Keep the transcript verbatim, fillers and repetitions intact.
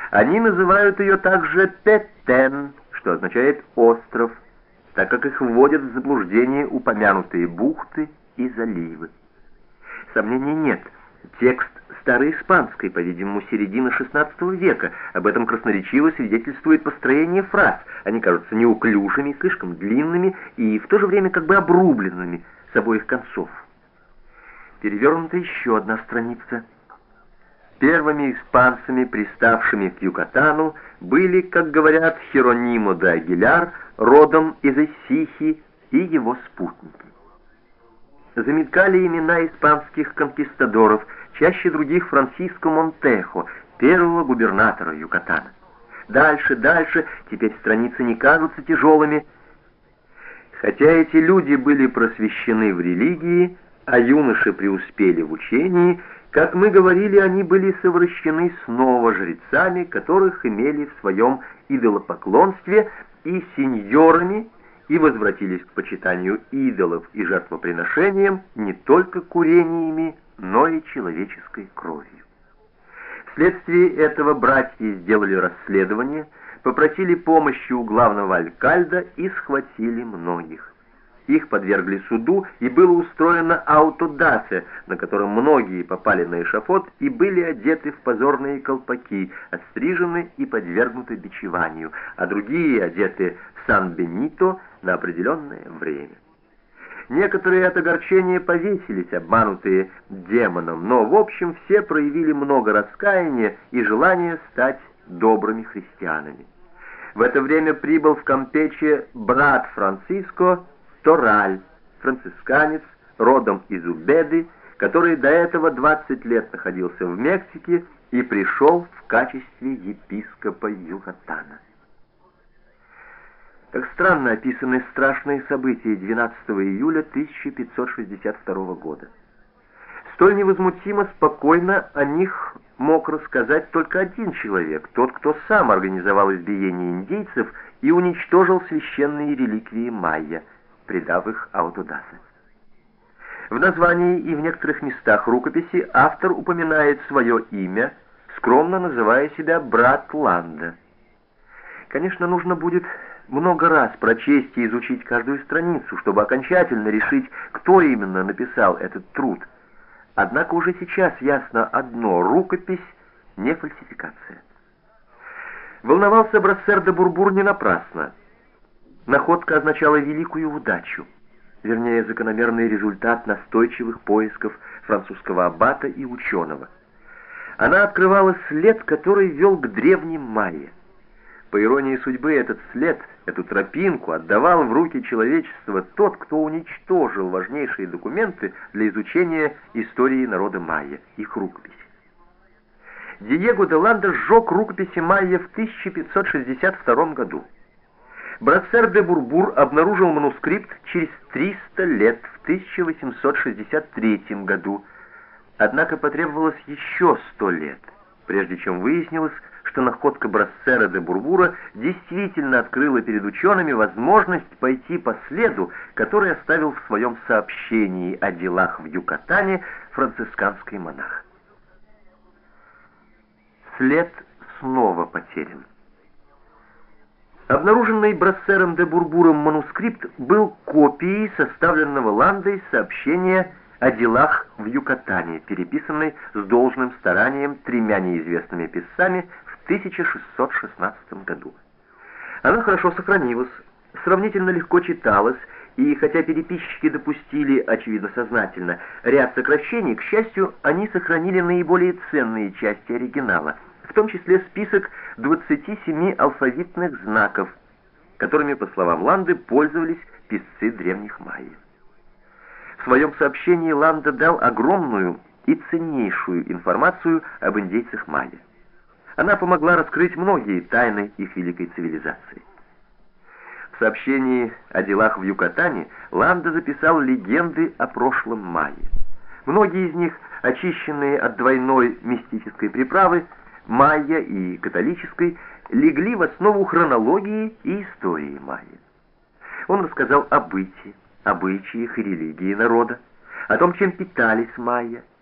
Они называют ее также Петен, что означает «остров», так как их вводят в заблуждение упомянутые бухты и заливы. Сомнений нет. Текст староиспанской, по-видимому, середины шестнадцатого века. Об этом красноречиво свидетельствует построение фраз. Они кажутся неуклюжими, слишком длинными и в то же время как бы обрубленными с обоих концов. Перевернута еще одна страница. Первыми испанцами, приставшими к Юкатану, были, как говорят, Херонимо де Агиляр, родом из Эссихи, и его спутники. Замелькали имена испанских конкистадоров, чаще других Франсиско Монтехо, первого губернатора Юкатана. Дальше, дальше, теперь страницы не кажутся тяжелыми. Хотя эти люди были просвещены в религии, а юноши преуспели в учении, как мы говорили, они были совращены снова жрецами, которых имели в своем идолопоклонстве, и сеньорами, и возвратились к почитанию идолов и жертвоприношениям не только курениями, но и человеческой кровью. Вследствие этого братья сделали расследование, попросили помощи у главного алькальда и схватили многих. Их подвергли суду, и было устроено аутодафе, на котором многие попали на эшафот и были одеты в позорные колпаки, острижены и подвергнуты бичеванию, а другие одеты в Сан-Бенито на определенное время. Некоторые от огорчения повесились, обманутые демоном, но в общем все проявили много раскаяния и желания стать добрыми христианами. В это время прибыл в Кампече брат Франциско Тораль, францисканец, родом из Убеды, который до этого двадцать лет находился в Мексике и пришел в качестве епископа Юкатана. Как странно описаны страшные события двенадцатого июля тысяча пятьсот шестьдесят второго года. Столь невозмутимо спокойно о них мог рассказать только один человек, тот, кто сам организовал избиение индейцев и уничтожил священные реликвии майя, придав их аутодафе. В названии и в некоторых местах рукописи автор упоминает свое имя, скромно называя себя брат Ланда. Конечно, нужно будет много раз прочесть и изучить каждую страницу, чтобы окончательно решить, кто именно написал этот труд. Однако уже сейчас ясно одно: рукопись не фальсификация. Волновался Брассер де Бурбур не напрасно. Находка означала великую удачу, вернее, закономерный результат настойчивых поисков французского аббата и ученого. Она открывала след, который вел к древним майя. По иронии судьбы, этот след, эту тропинку отдавал в руки человечества тот, кто уничтожил важнейшие документы для изучения истории народа майя, их рукописи. Диего де Ланда сжег рукописи майя в тысяча пятьсот шестьдесят втором году. Брассер де Бурбур обнаружил манускрипт через триста лет, в тысяча восемьсот шестьдесят третьем году. Однако потребовалось еще сто лет, прежде чем выяснилось, что находка Брассера де Бурбура действительно открыла перед учеными возможность пойти по следу, который оставил в своем сообщении о делах в Юкатане францисканский монах. След снова потерян. Обнаруженный Брассером де Бурбуром манускрипт был копией составленного Ландой сообщения о делах в Юкатане, переписанной с должным старанием тремя неизвестными писцами в тысяча шестьсот шестнадцатом году. Она хорошо сохранилась, сравнительно легко читалась, и хотя переписчики допустили, очевидно сознательно, ряд сокращений, к счастью, они сохранили наиболее ценные части оригинала, в том числе список двадцати семи алфавитных знаков, которыми, по словам Ланды, пользовались писцы древних майя. В своем сообщении Ланда дал огромную и ценнейшую информацию об индейцах майя. Она помогла раскрыть многие тайны их великой цивилизации. В сообщении о делах в Юкатане Ланда записал легенды о прошлом майя. Многие из них, очищенные от двойной мистической приправы, майя и католической, легли в основу хронологии и истории майя. Он рассказал о быте, обычаях и религии народа, о том, чем питались майя,